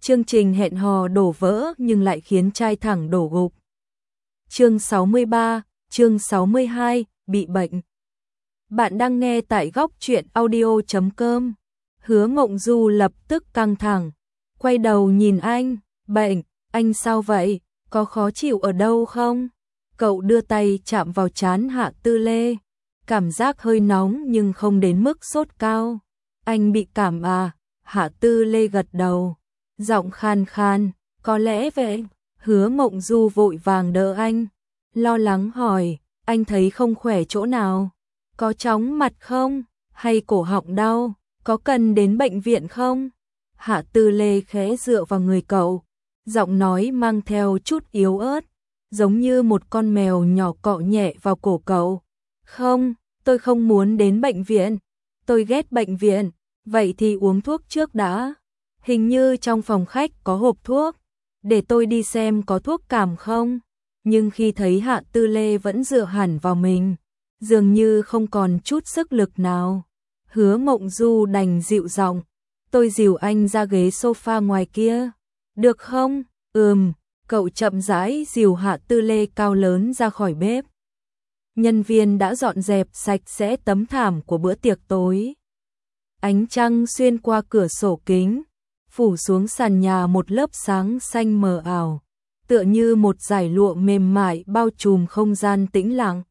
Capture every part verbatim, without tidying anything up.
Chương trình hẹn hò đổ vỡ nhưng lại khiến trai thẳng đổ gục. Chương sáu mươi ba, chương sáu mươi hai, bị bệnh. Bạn đang nghe tại góc truyện audio chấm com. Hứa Mộng Du lập tức căng thẳng, quay đầu nhìn anh, "Bệnh, anh sao vậy, có khó chịu ở đâu không?" Cậu đưa tay chạm vào trán Hạ Tư Lê, cảm giác hơi nóng nhưng không đến mức sốt cao. "Anh bị cảm à?" Hạ Tư Lê gật đầu, giọng khan khan, "Có lẽ vậy." Hứa Mộng Du vội vàng đỡ anh, lo lắng hỏi, "Anh thấy không khỏe chỗ nào? Có chóng mặt không? Hay cổ họng đau? Có cần đến bệnh viện không?" Hạ Tư Lê khẽ dựa vào người cậu, giọng nói mang theo chút yếu ớt, giống như một con mèo nhỏ cọ nhẹ vào cổ cậu. "Không, tôi không muốn đến bệnh viện. Tôi ghét bệnh viện." "Vậy thì uống thuốc trước đã. Hình như trong phòng khách có hộp thuốc. Để tôi đi xem có thuốc cảm không." Nhưng khi thấy Hạ Tư Lê vẫn dựa hẳn vào mình, dường như không còn chút sức lực nào, Hứa Mộng Du đành dịu giọng, "Tôi dìu anh ra ghế sofa ngoài kia, được không?" "Ừm." Cậu chậm rãi dìu Hạ Tư Lê cao lớn ra khỏi bếp. Nhân viên đã dọn dẹp sạch sẽ tấm thảm của bữa tiệc tối. Ánh trăng xuyên qua cửa sổ kính, phủ xuống sàn nhà một lớp sáng xanh mờ ảo, tựa như một dải lụa mềm mại bao trùm không gian tĩnh lặng.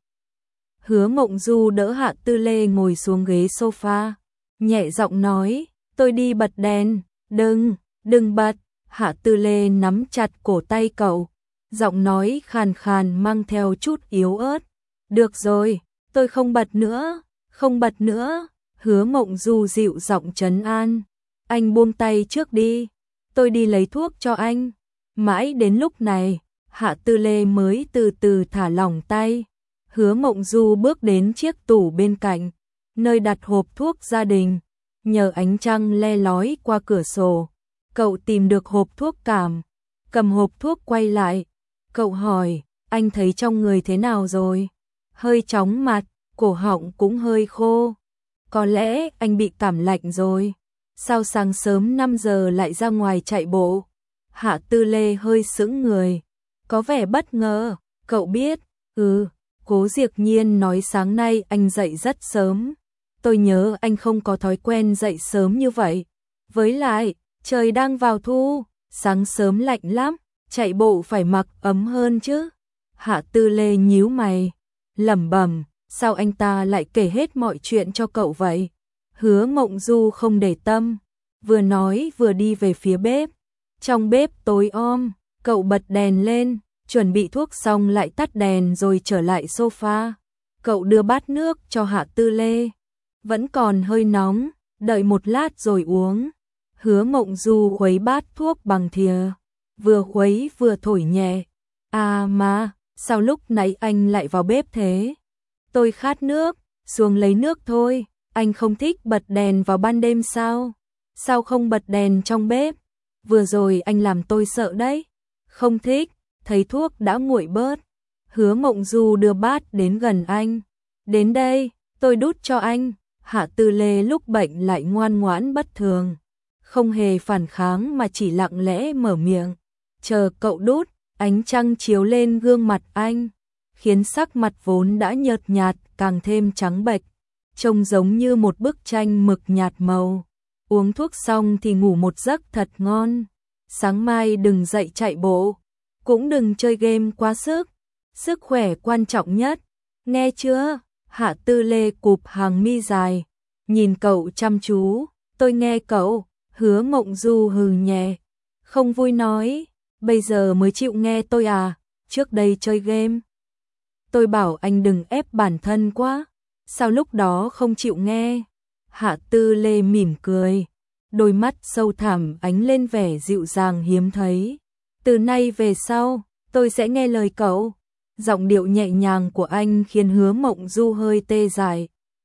Hứa Mộng Du đỡ Hạ Tư Lê ngồi xuống ghế sofa, nhẹ giọng nói, "Tôi đi bật đèn." "Đừng, đừng bật." Hạ Tư Lê nắm chặt cổ tay cậu, giọng nói khàn khàn mang theo chút yếu ớt. "Được rồi, tôi không bật nữa, không bật nữa." Hứa Mộng Du dịu giọng trấn an, "Anh buông tay trước đi, tôi đi lấy thuốc cho anh." Mãi đến lúc này, Hạ Tư Lê mới từ từ thả lỏng tay. Hứa Mộng Du bước đến chiếc tủ bên cạnh, nơi đặt hộp thuốc gia đình. Nhờ ánh trăng le lói qua cửa sổ, cậu tìm được hộp thuốc cảm, cầm hộp thuốc quay lại. Cậu hỏi, "Anh thấy trong người thế nào rồi?" "Hơi chóng mặt, cổ họng cũng hơi khô." "Có lẽ anh bị cảm lạnh rồi. Sao sáng sớm năm giờ lại ra ngoài chạy bộ?" Hạ Tư Lê hơi sững người, có vẻ bất ngờ. Cậu biết, "Ừ, Cố Diệc Nhiên nói sáng nay anh dậy rất sớm. Tôi nhớ anh không có thói quen dậy sớm như vậy. Với lại, trời đang vào thu, sáng sớm lạnh lắm, chạy bộ phải mặc ấm hơn chứ." Hạ Tư Lê nhíu mày, lẩm bẩm, sao anh ta lại kể hết mọi chuyện cho cậu vậy? Hứa Mộng Du không để tâm, vừa nói vừa đi về phía bếp. Trong bếp tối om, cậu bật đèn lên, chuẩn bị thuốc xong lại tắt đèn rồi trở lại sofa. Cậu đưa bát nước cho Hạ Tư Lê, vẫn còn hơi nóng, đợi một lát rồi uống. Hứa Mộng Du khuấy bát thuốc bằng thìa, vừa khuấy vừa thổi nhẹ, "À mà, sao lúc nãy anh lại vào bếp thế?" "Tôi khát nước, xuống lấy nước thôi." "Anh không thích bật đèn vào ban đêm sao? Sao không bật đèn trong bếp? Vừa rồi anh làm tôi sợ đấy." "Không thích." Thấy thuốc đã nguội bớt, Hứa Mộng Du đưa bát đến gần anh, "Đến đây, tôi đút cho anh." Hạ Tư Lê lúc bệnh lại ngoan ngoãn bất thường, không hề phản kháng mà chỉ lặng lẽ mở miệng. Chờ cậu đút, ánh trăng chiếu lên gương mặt anh, khiến sắc mặt vốn đã nhợt nhạt càng thêm trắng bệch, trông giống như một bức tranh mực nhạt màu. "Uống thuốc xong thì ngủ một giấc thật ngon. Sáng mai đừng dậy chạy bộ, cũng đừng chơi game quá sức. Sức khỏe quan trọng nhất, nghe chưa?" Hạ Tư Lê cụp hàng mi dài, nhìn cậu chăm chú, "Tôi nghe cậu." Hứa Mộng Du hừ nhẹ, không vui nói, "Bây giờ mới chịu nghe tôi à? Trước đây chơi game. Tôi bảo anh đừng ép bản thân quá, sao lúc đó không chịu nghe?" Hạ Tư Lê mỉm cười, đôi mắt sâu thẳm ánh lên vẻ dịu dàng hiếm thấy. "Từ nay về sau, tôi sẽ nghe lời cậu." Giọng điệu nhẹ nhàng của anh khiến Hứa Mộng Du hơi tê dại.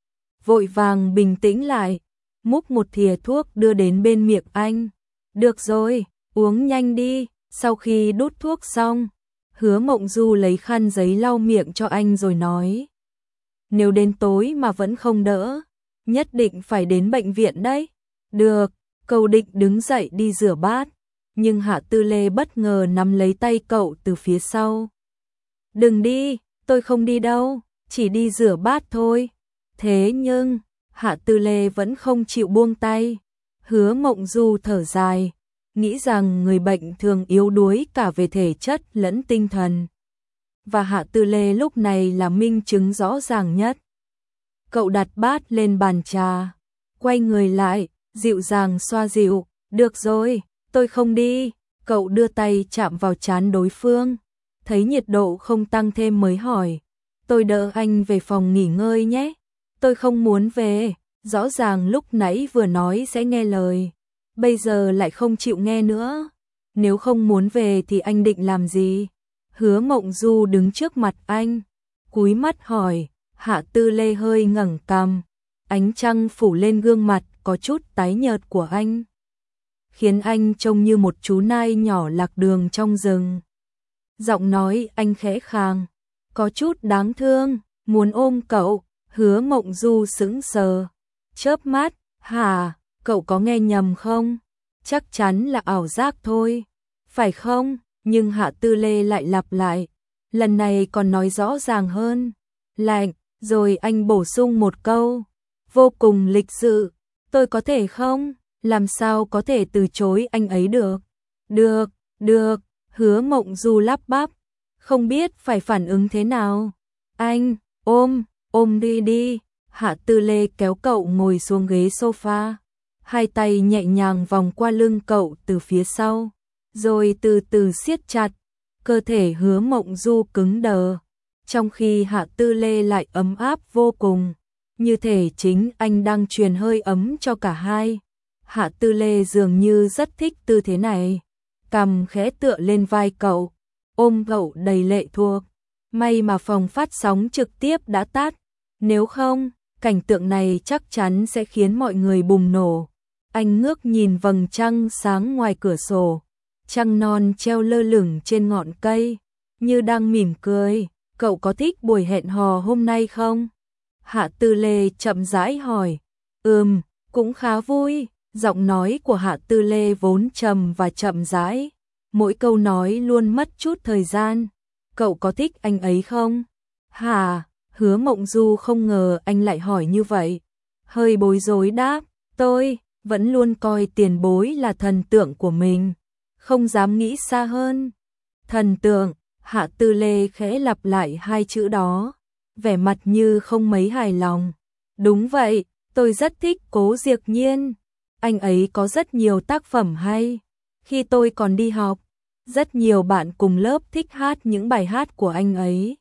Vội vàng bình tĩnh lại, múc một thìa thuốc đưa đến bên miệng anh. "Được rồi, uống nhanh đi." Sau khi đút thuốc xong, Hứa Mộng Du lấy khăn giấy lau miệng cho anh rồi nói, "Nếu đến tối mà vẫn không đỡ, nhất định phải đến bệnh viện đấy." "Được." Cậu định đứng dậy đi rửa bát, nhưng Hạ Tư Lê bất ngờ nắm lấy tay cậu từ phía sau. Đừng đi, tôi không đi đâu, chỉ đi rửa bát thôi. Thế nhưng, Hạ Tư Lê vẫn không chịu buông tay. Hứa Mộng Du thở dài, nghĩ rằng người bệnh thường yếu đuối cả về thể chất lẫn tinh thần. Và Hạ Tư Lê lúc này là minh chứng rõ ràng nhất. Cậu đặt bát lên bàn trà, quay người lại, dịu dàng xoa dịu, được rồi, tôi không đi. Cậu đưa tay chạm vào trán đối phương, thấy nhiệt độ không tăng thêm mới hỏi, tôi đỡ anh về phòng nghỉ ngơi nhé. Tôi không muốn về, rõ ràng lúc nãy vừa nói sẽ nghe lời, bây giờ lại không chịu nghe nữa. Nếu không muốn về thì anh định làm gì? Hứa Mộng Du đứng trước mặt anh, cúi mắt hỏi. Hạ Tư Lê hơi ngẩng cằm, ánh trăng phủ lên gương mặt có chút tái nhợt của anh, khiến anh trông như một chú nai nhỏ lạc đường trong rừng. Giọng nói anh khẽ khàng, có chút đáng thương, muốn ôm cậu. Hứa Mộng Du sững sờ, chớp mắt, hả, cậu có nghe nhầm không? Chắc chắn là ảo giác thôi, phải không? Nhưng Hạ Tư Lê lại lặp lại, lần này còn nói rõ ràng hơn, lạnh, rồi anh bổ sung một câu, vô cùng lịch sự, tôi có thể không? Làm sao có thể từ chối anh ấy được? Được, được, Hứa Mộng Du lắp bắp, không biết phải phản ứng thế nào. Anh, ôm, ôm đi đi. Hạ Tư Lê kéo cậu ngồi xuống ghế sofa, hai tay nhẹ nhàng vòng qua lưng cậu từ phía sau, rồi từ từ siết chặt. Cơ thể Hứa Mộng Du cứng đờ, trong khi Hạ Tư Lê lại ấm áp vô cùng, như thể chính anh đang truyền hơi ấm cho cả hai. Hạ Tư Lê dường như rất thích tư thế này, cằm khẽ tựa lên vai cậu, ôm cậu đầy lệ thuộc. May mà phòng phát sóng trực tiếp đã tắt, nếu không, cảnh tượng này chắc chắn sẽ khiến mọi người bùng nổ. Anh ngước nhìn vầng trăng sáng ngoài cửa sổ, trăng non treo lơ lửng trên ngọn cây, như đang mỉm cười. Cậu có thích buổi hẹn hò hôm nay không? Hạ Tư Lê chậm rãi hỏi. Ừm, cũng khá vui. Giọng nói của Hạ Tư Lê vốn trầm và chậm rãi, mỗi câu nói luôn mất chút thời gian. Cậu có thích anh ấy không? Hả? Hứa Mộng Du không ngờ anh lại hỏi như vậy, hơi bối rối đáp, tôi vẫn luôn coi tiền bối là thần tượng của mình, không dám nghĩ xa hơn. Thần tượng? Hạ Tư Lê khẽ lặp lại hai chữ đó, vẻ mặt như không mấy hài lòng. Đúng vậy, tôi rất thích Cố Diệc Nhiên, anh ấy có rất nhiều tác phẩm hay. Khi tôi còn đi học, rất nhiều bạn cùng lớp thích hát những bài hát của anh ấy.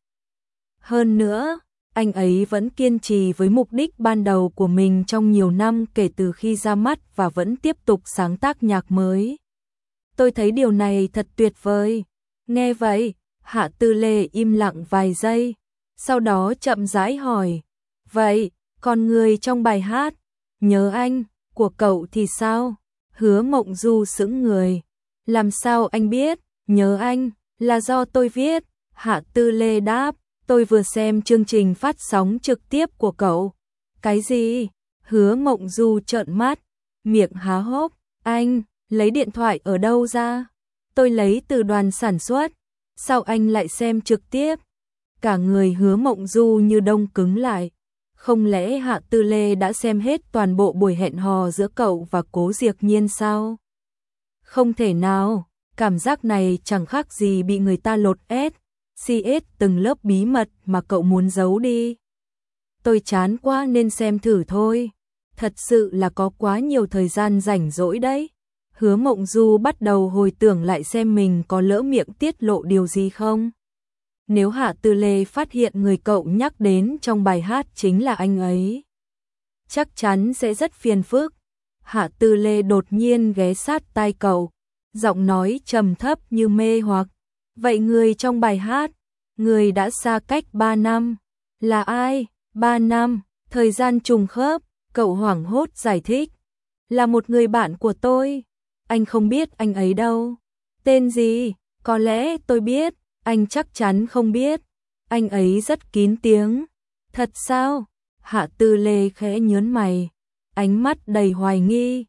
Hơn nữa, anh ấy vẫn kiên trì với mục đích ban đầu của mình trong nhiều năm kể từ khi ra mắt và vẫn tiếp tục sáng tác nhạc mới. Tôi thấy điều này thật tuyệt vời. Nghe vậy, Hạ Tư Lê im lặng vài giây, sau đó chậm rãi hỏi, vậy, còn người trong bài hát, Nhớ Anh, của cậu thì sao? Hứa Mộng Du sững người, làm sao anh biết? Nhớ Anh, là do tôi viết. Hạ Tư Lê đáp, tôi vừa xem chương trình phát sóng trực tiếp của cậu. Cái gì? Hứa Mộng Du trợn mắt, miệng há hốc, anh, lấy điện thoại ở đâu ra? Tôi lấy từ đoàn sản xuất. Sao anh lại xem trực tiếp? Cả người Hứa Mộng Du như đông cứng lại. Không lẽ Hạ Tư Lê đã xem hết toàn bộ buổi hẹn hò giữa cậu và Cố Diệc Nhiên sao? Không thể nào, cảm giác này chẳng khác gì bị người ta lột ép, xi ét từng lớp bí mật mà cậu muốn giấu đi. Tôi chán quá nên xem thử thôi. Thật sự là có quá nhiều thời gian rảnh rỗi đấy. Hứa Mộng Du bắt đầu hồi tưởng lại xem mình có lỡ miệng tiết lộ điều gì không. Nếu Hạ Tư Lê phát hiện người cậu nhắc đến trong bài hát chính là anh ấy, chắc chắn sẽ rất phiền phức. Hạ Tư Lê đột nhiên ghé sát tai cậu, giọng nói trầm thấp như mê hoặc. Vậy người trong bài hát, người đã xa cách ba năm, là ai? ba năm, thời gian trùng khớp, cậu hoảng hốt giải thích. Là một người bạn của tôi. Anh không biết anh ấy đâu. Tên gì? Có lẽ tôi biết, anh chắc chắn không biết. Anh ấy rất kín tiếng. Thật sao? Hạ Tư Lê khẽ nhớn mày, ánh mắt đầy hoài nghi.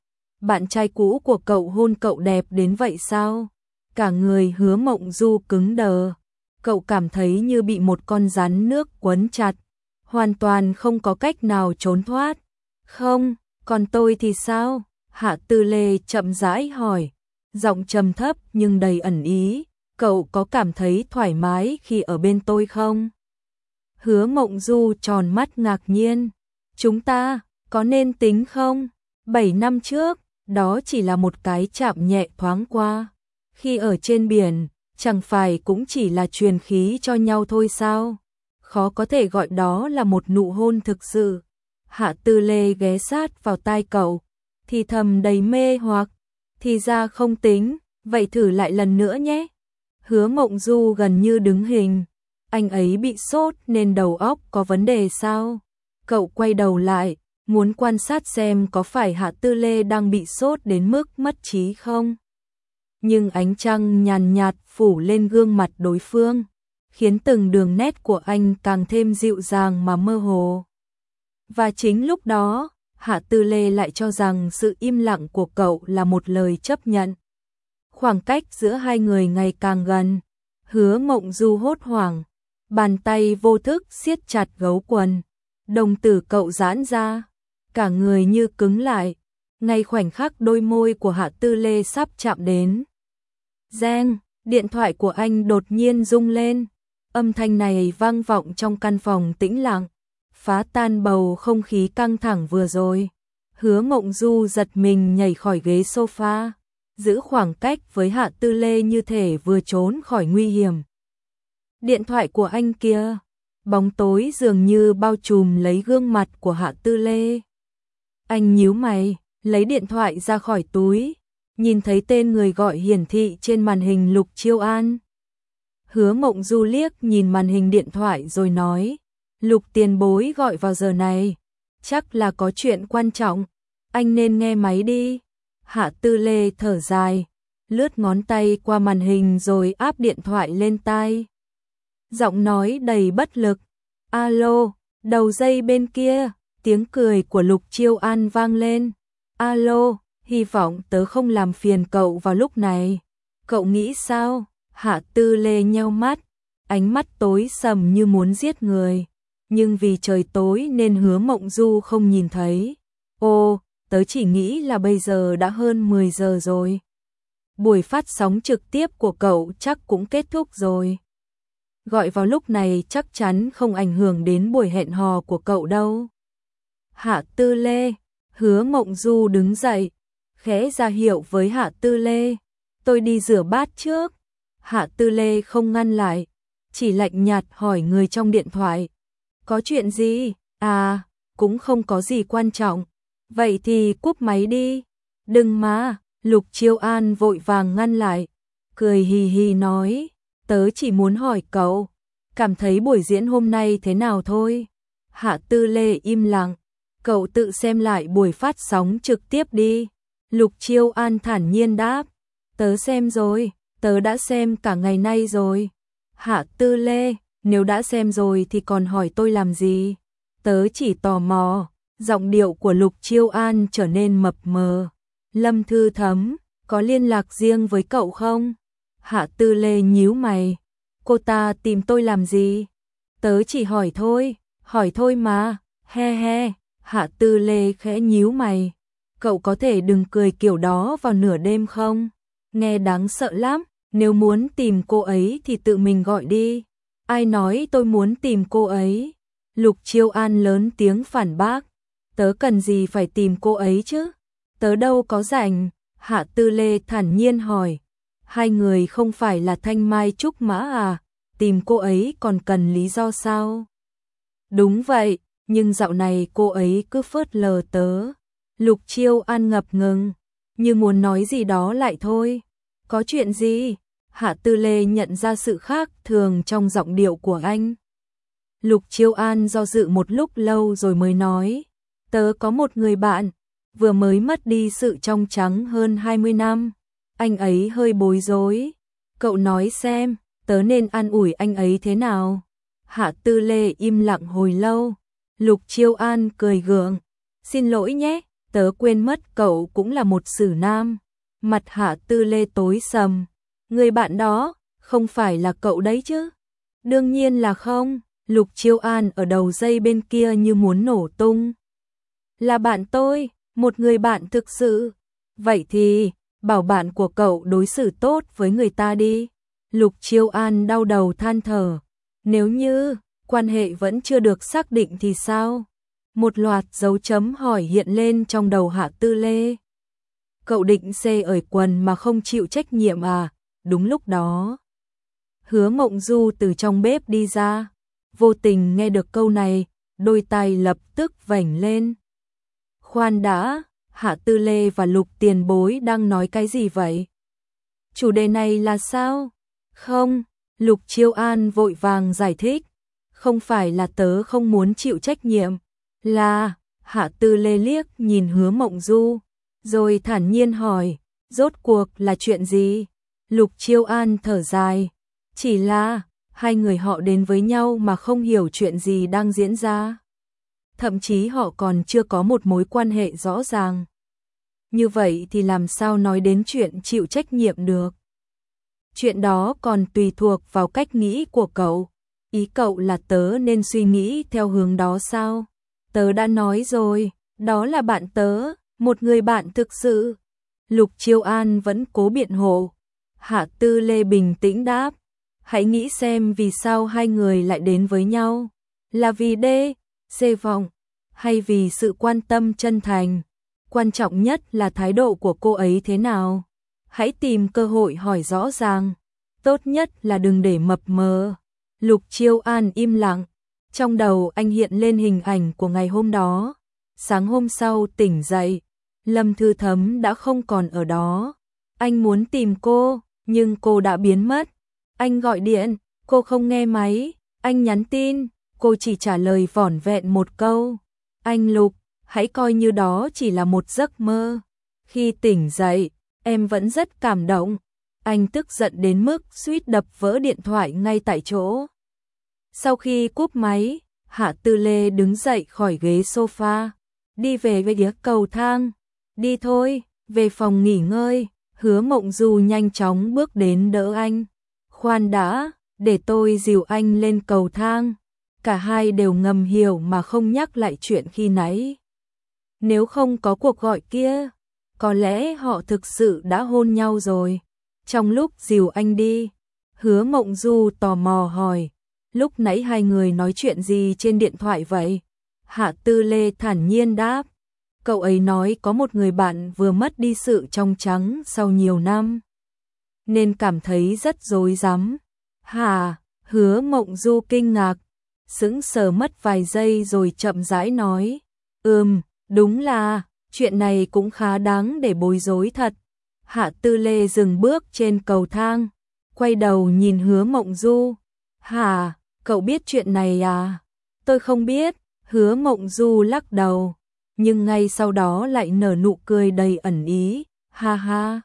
bạn trai cũ của cậu hôn cậu đẹp đến vậy sao? Cả người Hứa Mộng Du cứng đờ, cậu cảm thấy như bị một con rắn nước quấn chặt, hoàn toàn không có cách nào trốn thoát. Không, còn tôi thì sao? Hạ Tư Lê chậm rãi hỏi, giọng trầm thấp nhưng đầy ẩn ý, cậu có cảm thấy thoải mái khi ở bên tôi không? Hứa Mộng Du tròn mắt ngạc nhiên, chúng ta có nên tính không? Bảy năm trước, đó chỉ là một cái chạm nhẹ thoáng qua. Khi ở trên biển, chẳng phải cũng chỉ là truyền khí cho nhau thôi sao? Khó có thể gọi đó là một nụ hôn thực sự. Hạ Tư Lê ghé sát vào tai cậu, thì thầm đầy mê hoặc, thì ra không tính, vậy thử lại lần nữa nhé. Hứa Mộng Du gần như đứng hình, anh ấy bị sốt nên đầu óc có vấn đề sao? Cậu quay đầu lại, muốn quan sát xem có phải Hạ Tư Lê đang bị sốt đến mức mất trí không. Nhưng ánh trăng nhàn nhạt phủ lên gương mặt đối phương, khiến từng đường nét của anh càng thêm dịu dàng mà mơ hồ. Và chính lúc đó, Hạ Tư Lê lại cho rằng sự im lặng của cậu là một lời chấp nhận. Khoảng cách giữa hai người ngày càng gần, Hứa Mộng Du hốt hoảng, bàn tay vô thức siết chặt gấu quần, đồng tử cậu giãn ra, cả người như cứng lại, ngay khoảnh khắc đôi môi của Hạ Tư Lê sắp chạm đến. Reng, điện thoại của anh đột nhiên rung lên, âm thanh này vang vọng trong căn phòng tĩnh lặng, phá tan bầu không khí căng thẳng vừa rồi. Hứa Mộng Du giật mình nhảy khỏi ghế sofa, giữ khoảng cách với Hạ Tư Lê như thể vừa trốn khỏi nguy hiểm. Điện thoại của anh kia, bóng tối dường như bao trùm lấy gương mặt của Hạ Tư Lê. Anh nhíu mày, lấy điện thoại ra khỏi túi, nhìn thấy tên người gọi hiển thị trên màn hình Lục Chiêu An. Hứa Mộng Du liếc nhìn màn hình điện thoại rồi nói, Lục tiền bối gọi vào giờ này, chắc là có chuyện quan trọng, anh nên nghe máy đi. Hạ Tư Lê thở dài, lướt ngón tay qua màn hình rồi áp điện thoại lên tai. Giọng nói đầy bất lực, alo, đầu dây bên kia, tiếng cười của Lục Chiêu An vang lên. Alo, hy vọng tớ không làm phiền cậu vào lúc này. Cậu nghĩ sao? Hạ Tư Lê nheo mắt, ánh mắt tối sầm như muốn giết người. Nhưng vì trời tối nên Hứa Mộng Du không nhìn thấy. Ô, tớ chỉ nghĩ là bây giờ đã hơn mười giờ rồi. Buổi phát sóng trực tiếp của cậu chắc cũng kết thúc rồi. Gọi vào lúc này chắc chắn không ảnh hưởng đến buổi hẹn hò của cậu đâu. Hạ Tư Lê, Hứa Mộng Du đứng dậy, khẽ ra hiệu với Hạ Tư Lê. Tôi đi rửa bát trước. Hạ Tư Lê không ngăn lại, chỉ lạnh nhạt hỏi người trong điện thoại. Có chuyện gì? À, cũng không có gì quan trọng. Vậy thì cúp máy đi. Đừng mà, Lục Chiêu An vội vàng ngăn lại, cười hì hì nói, tớ chỉ muốn hỏi cậu, cảm thấy buổi diễn hôm nay thế nào thôi. Hạ Tư Lê im lặng, cậu tự xem lại buổi phát sóng trực tiếp đi. Lục Chiêu An thản nhiên đáp, tớ xem rồi, tớ đã xem cả ngày nay rồi. Hạ Tư Lê, nếu đã xem rồi thì còn hỏi tôi làm gì? Tớ chỉ tò mò. Giọng điệu của Lục Chiêu An trở nên mập mờ. Lâm Thư Thấm, có liên lạc riêng với cậu không? Hạ Tư Lê nhíu mày. Cô ta tìm tôi làm gì? Tớ chỉ hỏi thôi, hỏi thôi mà, he he. Hạ Tư Lê khẽ nhíu mày. Cậu có thể đừng cười kiểu đó vào nửa đêm không? Nghe đáng sợ lắm, nếu muốn tìm cô ấy thì tự mình gọi đi. Ai nói tôi muốn tìm cô ấy? Lục Chiêu An lớn tiếng phản bác. Tớ cần gì phải tìm cô ấy chứ? Tớ đâu có rảnh. Hạ Tư Lê thản nhiên hỏi. Hai người không phải là thanh mai trúc mã à? Tìm cô ấy còn cần lý do sao? Đúng vậy, nhưng dạo này cô ấy cứ phớt lờ tớ. Lục Chiêu An ngập ngừng, như muốn nói gì đó lại thôi. Có chuyện gì? Hạ Tư Lê nhận ra sự khác thường trong giọng điệu của anh. Lục Chiêu An do dự một lúc lâu rồi mới nói. Tớ có một người bạn, vừa mới mất đi sự trong trắng hơn hai mươi năm. Anh ấy hơi bối rối. Cậu nói xem, tớ nên an ủi anh ấy thế nào? Hạ Tư Lê im lặng hồi lâu. Lục Chiêu An cười gượng. Xin lỗi nhé, tớ quên mất cậu cũng là một sử nam. Mặt Hạ Tư Lê tối sầm, người bạn đó, không phải là cậu đấy chứ? Đương nhiên là không, Lục Chiêu An ở đầu dây bên kia như muốn nổ tung. Là bạn tôi, một người bạn thực sự. Vậy thì, bảo bạn của cậu đối xử tốt với người ta đi. Lục Chiêu An đau đầu than thở. Nếu như, quan hệ vẫn chưa được xác định thì sao? Một loạt dấu chấm hỏi hiện lên trong đầu Hạ Tư Lê. Cậu định xê ởi quần mà không chịu trách nhiệm à? Đúng lúc đó, Hứa Mộng Du từ trong bếp đi ra, vô tình nghe được câu này, đôi tay lập tức vểnh lên. Khoan đã, Hạ Tư Lê và Lục Tiền Bối đang nói cái gì vậy? Chủ đề này là sao? Không, Lục Chiêu An vội vàng giải thích, không phải là tớ không muốn chịu trách nhiệm, là, Hạ Tư Lê liếc nhìn Hứa Mộng Du, rồi thản nhiên hỏi, rốt cuộc là chuyện gì? Lục Chiêu An thở dài, chỉ là, hai người họ đến với nhau mà không hiểu chuyện gì đang diễn ra. Thậm chí họ còn chưa có một mối quan hệ rõ ràng. Như vậy thì làm sao nói đến chuyện chịu trách nhiệm được? Chuyện đó còn tùy thuộc vào cách nghĩ của cậu. Ý cậu là tớ nên suy nghĩ theo hướng đó sao? Tớ đã nói rồi, đó là bạn tớ, một người bạn thực sự. Lục Chiêu An vẫn cố biện hộ. Hạ Tư Lê bình tĩnh đáp, hãy nghĩ xem vì sao hai người lại đến với nhau. Là vì đê, xê vọng, hay vì sự quan tâm chân thành? Quan trọng nhất là thái độ của cô ấy thế nào? Hãy tìm cơ hội hỏi rõ ràng. Tốt nhất là đừng để mập mờ. Lục Chiêu An im lặng. Trong đầu anh hiện lên hình ảnh của ngày hôm đó. Sáng hôm sau tỉnh dậy, Lâm Thư Thấm đã không còn ở đó. Anh muốn tìm cô, nhưng cô đã biến mất. Anh gọi điện, cô không nghe máy. Anh nhắn tin, cô chỉ trả lời vỏn vẹn một câu. Anh Lục, hãy coi như đó chỉ là một giấc mơ. Khi tỉnh dậy, em vẫn rất cảm động. Anh tức giận đến mức suýt đập vỡ điện thoại ngay tại chỗ. Sau khi cúp máy, Hạ Tư Lê đứng dậy khỏi ghế sofa, đi về về phía cầu thang. Đi thôi, về phòng nghỉ ngơi. Hứa Mộng Du nhanh chóng bước đến đỡ anh. Khoan đã, để tôi dìu anh lên cầu thang. Cả hai đều ngầm hiểu mà không nhắc lại chuyện khi nãy. Nếu không có cuộc gọi kia, có lẽ họ thực sự đã hôn nhau rồi. Trong lúc dìu anh đi, Hứa Mộng Du tò mò hỏi, lúc nãy hai người nói chuyện gì trên điện thoại vậy? Hạ Tư Lê thản nhiên đáp, cậu ấy nói có một người bạn vừa mất đi sự trong trắng sau nhiều năm, nên cảm thấy rất rối rắm. Hả? Hứa Mộng Du kinh ngạc, sững sờ mất vài giây rồi chậm rãi nói, ừm, đúng là, chuyện này cũng khá đáng để bối rối thật. Hạ Tư Lê dừng bước trên cầu thang, quay đầu nhìn Hứa Mộng Du. Hả, cậu biết chuyện này à? Tôi không biết. Hứa Mộng Du lắc đầu, nhưng ngay sau đó lại nở nụ cười đầy ẩn ý. Ha ha.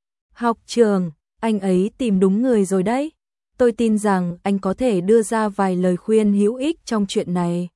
Học trường, anh ấy tìm đúng người rồi đấy. Tôi tin rằng anh có thể đưa ra vài lời khuyên hữu ích trong chuyện này.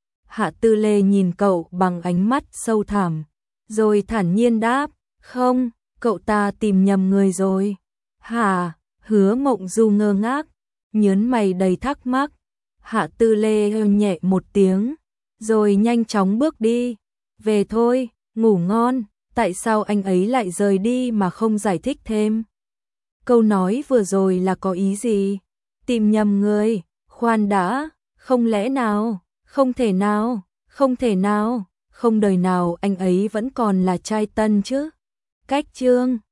Hạ Tư Lê nhìn cậu bằng ánh mắt sâu thẳm, rồi thản nhiên đáp, không, cậu ta tìm nhầm người rồi. Hả? Hứa Mộng Du ngơ ngác, nhớn mày đầy thắc mắc. Hạ Tư Lê hừ nhẹ một tiếng, rồi nhanh chóng bước đi. Về thôi, ngủ ngon. Tại sao anh ấy lại rời đi mà không giải thích thêm? Câu nói vừa rồi là có ý gì? Tìm nhầm người? Khoan đã, không lẽ nào? Không thể nào, không thể nào, không đời nào anh ấy vẫn còn là trai tân chứ. Cách chương